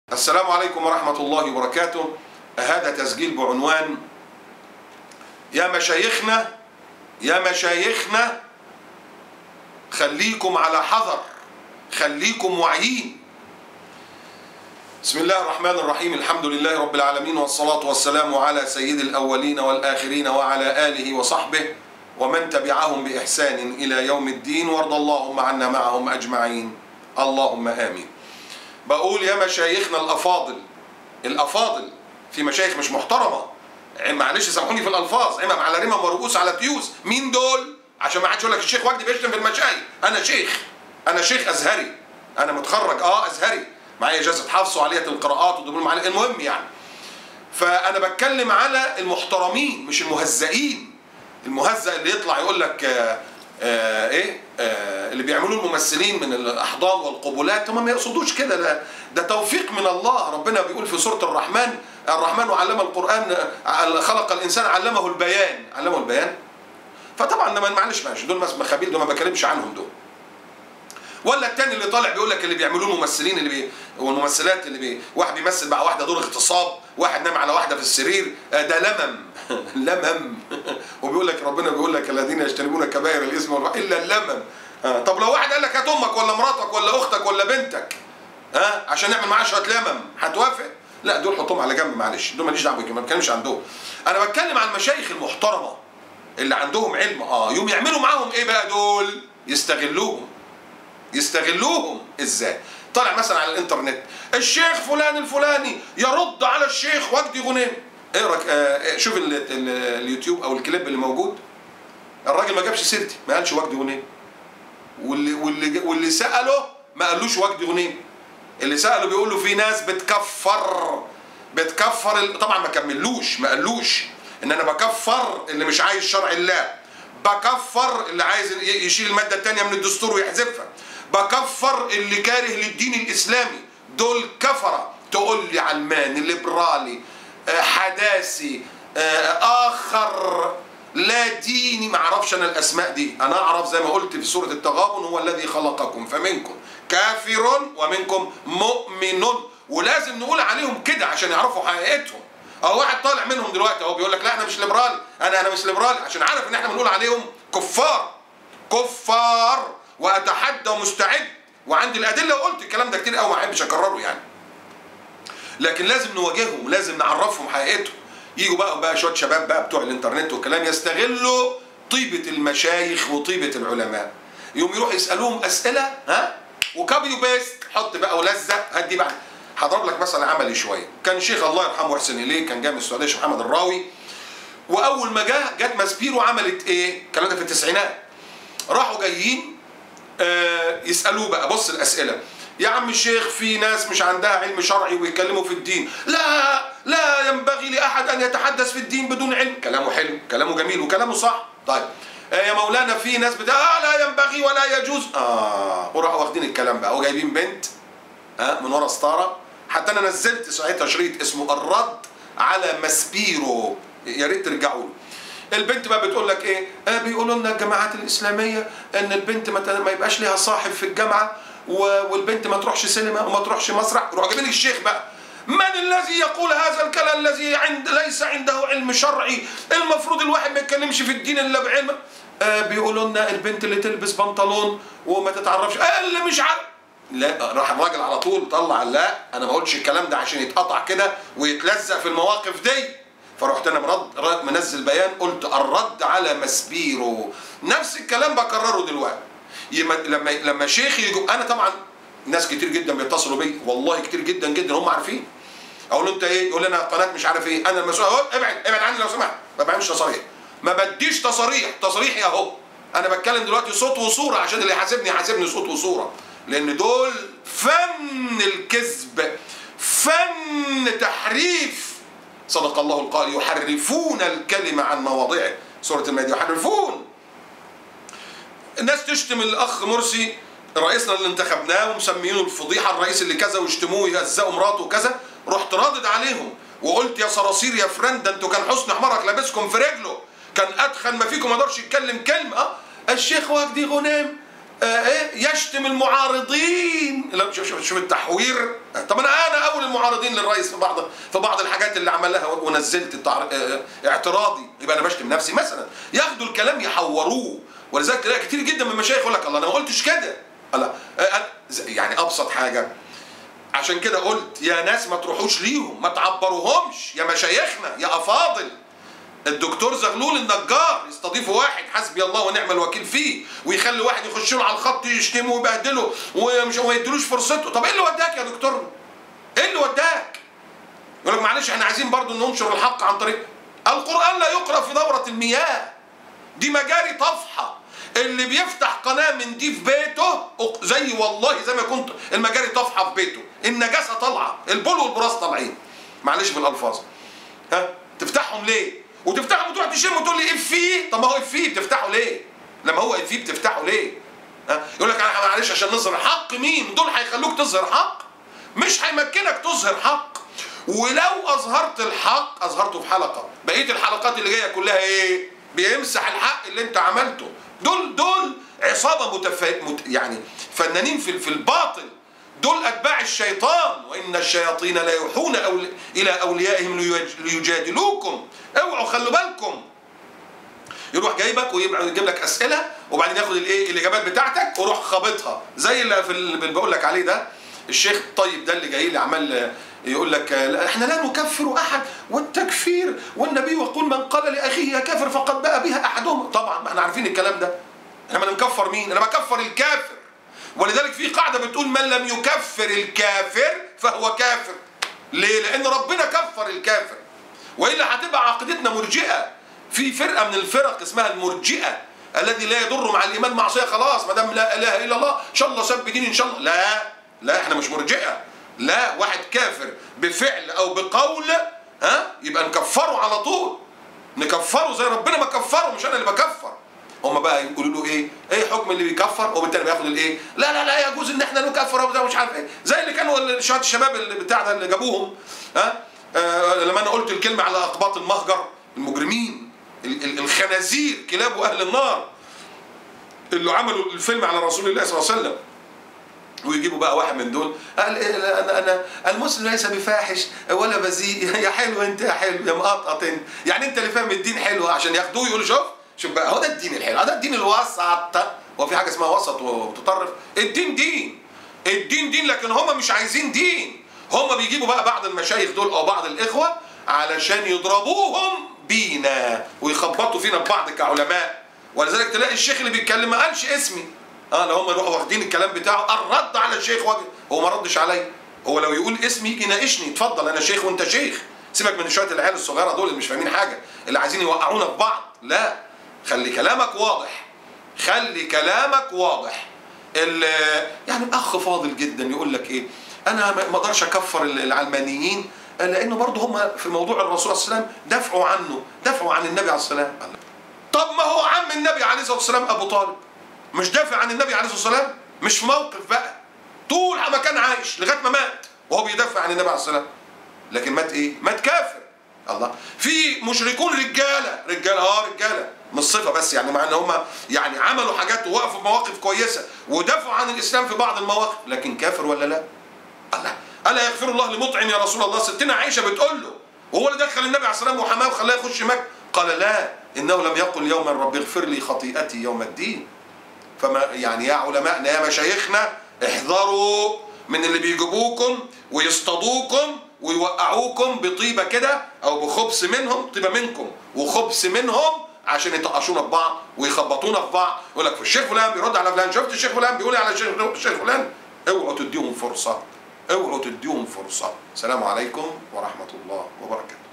السلام عليكم ورحمة الله وبركاته. هذا تسجيل بعنوان يا مشايخنا يا مشايخنا خليكم على حذر، خليكم واعيين. بسم الله الرحمن الرحيم، الحمد لله رب العالمين، والصلاة والسلام على سيد الأولين والآخرين وعلى آله وصحبه ومن تبعهم بإحسان إلى يوم الدين، وارض اللهم عنا معهم أجمعين، اللهم آمين. بقول يا مشايخنا الأفاضل، في مشايخ مش محترمة، معلش سامحوني في الألفاظ، عمم على رمم ورؤوس على تيوس. مين دول؟ عشان ما حدش يقول لك الشيخ وجدي بيشتم في المشايخ. أنا شيخ أزهري، أنا متخرج أزهري، معايا إجازة حفظ وعالية القراءات ودبلوم عالي، المهم يعني. فأنا بتكلم على المحترمين مش المهزئين. المهزأ اللي يطلع يقول لك اللي بيعملوه الممثلين من الأحضان والقبلات، هم ما يقصدوش كده، ده توفيق من الله. ربنا بيقول في سورة الرحمن علم القرآن، خلق الإنسان علمه البيان. فطبعا معلش ماشي، دول مخابيل، دول ما بكلمش عنهم دول. ولا التاني اللي طالع بيقول لك اللي بيعملوه الممثلين والممثلات واحد بيمثل مع واحده دور اغتصاب، واحد نام على واحده في السرير، ده لمم وبيقول لك ربنا بيقول لك الذين يجتنبون كبائر الاثم والفحش الا اللمم. طب لو واحد قال لك هات امك ولا مراتك ولا اختك ولا بنتك عشان نعمل معاه شويه لمم، هتوافق؟ لا، دول حطهم على جنب، معلش، دول ماليش دعوه بيهم، ما بتكلمش عن دول. انا بتكلم عن المشايخ المحترمه اللي عندهم علم. يوم يعملوا معاهم ايه بقى؟ دول يستغلوهم ازاي؟ طالع مثلا على الانترنت الشيخ فلان الفلاني يرد على الشيخ وجدي غنيم. ايه رايك؟ شوف اليوتيوب او الكليب اللي موجود، الراجل ما جابش سيرتي، ما قالش وجدي غنيم، واللي ساله ما قالوش وجدي غنيم. اللي ساله بيقول له في ناس بتكفر طبعا ما قالوش ان انا بكفر اللي مش عايز شرع الله، بكفر اللي عايز يشيل الماده الثانيه من الدستور ويحذفها، بكفر اللي كاره للدين الاسلامي. دول كفره. تقول لي علماني، ليبرالي، حداثي، اخر لا ديني، ما اعرفش انا الاسماء دي. انا اعرف زي ما قلت في سوره التغابن، هو الذي خلقكم فمنكم كافر ومنكم مؤمن، ولازم نقول عليهم كده عشان يعرفوا حقيقتهم. واحد طالع منهم دلوقتي بيقول لك لا انا مش ليبرالي، انا مش ليبرالي، عشان عارف ان احنا بنقول عليهم كفار. واتحدى ومستعد وعندي الادله، وقلت الكلام ده كتير قوي، ما احبش اكرره يعني. لكن لازم نواجههم ولازم نعرفهم حقيقتهم. يجوا بقى شويه شباب بقى بتوع الانترنت والكلام، يستغلوا طيبه المشايخ وطيبه العلماء، يوم يروح يسالوهم اسئله وكابي وبيست، حط بقى ولزق. هدي بقى هضرب لك مثلا عملي شويه. كان شيخ الله يرحمه ويحسن اليه، كان جاي من السعوديه، شيخ محمد الراوي، واول ما جت ماسبيرو عملت ايه؟ الكلام ده في التسعينات. راحوا جايين يسالوه بقى، بص الاسئله: يا عم الشيخ، في ناس مش عندها علم شرعي ويتكلموا في الدين، لا ينبغي لاحد ان يتحدث في الدين بدون علم. كلامه حلو، كلامه جميل، وكلامه صح. طيب يا مولانا، في ناس لا ينبغي ولا يجوز. وراحوا واخدين الكلام بقى وجايبين بنت من ورا ستاره. حتى انا نزلت ساعتها شريط اسمه الرد على ماسبيرو، يا ريت ترجعوا له. البنت بقى بتقول لك ايه؟ بيقولوا لنا الجماعات الاسلاميه ان البنت ما يبقاش ليها صاحب في الجامعه، والبنت ما تروحش سينما وما تروحش مسرح. يروحوا جايبين الشيخ بقى: من الذي يقول هذا الكلام الذي ليس عنده علم شرعي؟ المفروض الواحد ما يتكلمش في الدين الا بعلم. بيقولوا لنا البنت اللي تلبس بنطلون وما تتعرفش، اللي مش عارف. لا، راح الراجل على طول طلع: لا انا ما قلتش الكلام ده عشان يتقطع كده ويتلزق في المواقف دي. فرحت انا منزل بيان، قلت الرد على ماسبيرو. نفس الكلام بكرره دلوقتي. لما شيخ يجوا، انا طبعا ناس كتير جدا بيتصلوا بي، والله كتير جدا جدا، هم عارفين. اقول له انت ايه؟ يقول لي انا قناه مش عارف ايه، انا المسؤول. ابعد عني لو سمحت، ما بعملش تصاريح، ما بديش تصاريحي اهو. انا بتكلم دلوقتي صوت وصوره، عشان اللي يحاسبني صوت وصوره، لان دول فن الكذب، فن تحريف. صدق الله القائل: يحرفون الكلمه عن مواضعه. سوره المائده: يحرفون. الناس تشتم الاخ مرسي رئيسنا اللي انتخبناه ومسمينه الفضيحه، الرئيس اللي كذا، ويشتموه ويهزقوا مراته وكذا. رحت رادد عليهم وقلت: يا صراصير يا فرنده، انتوا كان حسن حمارك لابسكم في رجله، كان اتخن ما فيكم ما قدرش يتكلم كلمه. الشيخ وجدي غنيم يشتم المعارضين. لا شوف التحوير. طب انا اول المعارضين للرئيس في بعض الحاجات اللي عملها ونزلت اعتراضي، يبقى انا بشتم نفسي مثلا. ياخدوا الكلام يحوروه، ولذلك تلاقي كتير جدا من المشايخ يقول لك الله انا ما قلتش كده. الله يعني ابسط حاجه. عشان كده قلت يا ناس ما تروحوش ليهم، ما تعبروهمش يا مشايخنا يا افاضل. الدكتور زغلول النجار يستضيفوا واحد حسبي الله ونعم الوكيل فيه، ويخلي واحد يخش له على الخط يشتمه ويبهدله وما يديلوش فرصته. طب ايه اللي وداك يا دكتور؟ ايه اللي وداك؟ يقول لك معلش احنا عايزين برضو ننشر الحق عن طريق القرآن. لا يقرأ في دورة المياه، دي مجاري طفحة. اللي بيفتح قناة من دي في بيته زي والله زي ما كنت المجاري طفحة في بيته، النجاسة طالعة، البول والبراز طالعين، معلش بالألفاظ. تفتحهم ليه؟ وتفتحهم وتروح تشم وتقول لي فيه. طب ما هو فيه بتفتحه ليه؟ لما هو فيه بتفتحه ليه؟ يقول لك معلش عشان نظهر حق. مين دول هيخلوك تظهر حق؟ مش هيمكنك تظهر حق. ولو اظهرت الحق اظهرته في حلقه، بقيه الحلقات اللي جايه كلها ايه؟ بيمسح الحق اللي انت عملته. دول عصابه يعني فنانين في الباطل. دول اتباع الشيطان، وان الشياطين لا يوحون الى اوليائهم ليجادلوكم. اوعوا خلوا بالكم. يروح جايبك ويجيب لك اسئله وبعدين ياخد الاجابات بتاعتك ويروح خابطها، زي اللي بقول لك عليه ده الشيخ الطيب ده اللي جاي لي عمال يقول لك احنا لا نكفر احد، والتكفير والنبي يقول من قال لاخيه يا كافر فقد باء بها احدهم. طبعا ما احنا عارفين الكلام ده. احنا ما نكفر مين؟ انا بكفر الكافر. ولذلك في قاعده بتقول من لم يكفر الكافر فهو كافر. ليه؟ لان ربنا كفر الكافر، والا هتبقى عقيدتنا مرجئه. في فرقه من الفرق اسمها المرجئه، الذي لا يضر مع الايمان معصيه. خلاص ما دام لا اله الا الله ان شاء الله سب دين ان شاء الله. لا احنا مش مرجئه. لا، واحد كافر بفعل او بقول يبقى نكفره على طول، نكفره زي ربنا ما كفره، مش انا اللي بكفر. هم بقى يقولوا له ايه حكم اللي بيكفر وبالتالي بياخد الايه؟ لا يجوز ان احنا نكفر مش عارف ايه، زي اللي كانوا شويه الشباب اللي بتاع ده اللي جابوهم لما انا قلت الكلمه على اقباط المهجر، المجرمين الخنازير كلاب واهل النار اللي عملوا الفيلم على رسول الله صلى الله عليه وسلم. ويجيبوا بقى واحد من دول قال انا المسلم ليس بفاحش ولا بذيء. يا حلو انت يا حلو يا مقطقط انت، يعني انت اللي فاهم الدين حلو عشان ياخدوه يقولوا شوف بقى هو ده الدين الحلو، ده الدين الوسط. هو في حاجه اسمها وسط ومتطرف؟ الدين دين، لكن هم مش عايزين دين. هم بيجيبوا بقى بعض المشايخ دول او بعض الاخوه علشان يضربوهم بينا ويخبطوا فينا ببعض كعلماء. ولذلك تلاقي الشيخ اللي بيتكلم ما قالش اسمي. لو هم يروحوا واخدين الكلام بتاعه الرد على الشيخ وجه، هو ما ردش عليا. هو لو يقول اسمي يجي يناقشني، اتفضل انا شيخ وانت شيخ. سيبك من شويه العيال الصغيره دول اللي مش فاهمين حاجه، اللي عايزين يوقعونا في بعض. لا، خلي كلامك واضح، خلي كلامك واضح. يعني اخ فاضل جدا يقول لك انا ما اقدرش اكفر العلمانيين لانه برضه هم في موضوع الرسول صلى الله عليه وسلم دافعوا عن النبي عليه الصلاه والسلام. طب ما هو عم النبي عليه الصلاه والسلام ابو طالب مش دافع عن النبي عليه الصلاه والسلام؟ مش في موقف بقى، طول ما كان عايش لغايه ما مات وهو بيدافع عن النبي عليه الصلاه والسلام. لكن مات كافر. الله، في مشركون رجاله مش صفه بس، يعني مع ان هم يعني عملوا حاجات ووقفوا في مواقف كويسه ودافعوا عن الاسلام في بعض المواقف، لكن كافر ولا لا؟ الله، الا يغفر الله لمطعم يا رسول الله. ستنا عائشه بتقول له وهو اللي دخل النبي عليه الصلاه والسلام وحماه وخلاه يخش مكه، قال لا انه لم يقل يوما رب اغفر لي خطيئتي يوم الدين. فما يعني يا علمائنا يا مشايخنا احذروا من اللي بيجيبوكم ويصطادوكم ويوقعوكم بطيبه كده او بخبث منهم، طيبه منكم وخبث منهم عشان يطقشونا في بعض ويخبطونا في بعض. يقول لك الشيخ فلان بيرد على فلان، شفت الشيخ فلان بيقول على الشيخ فلان. اوعوا تديهم فرصه. السلام عليكم ورحمه الله وبركاته.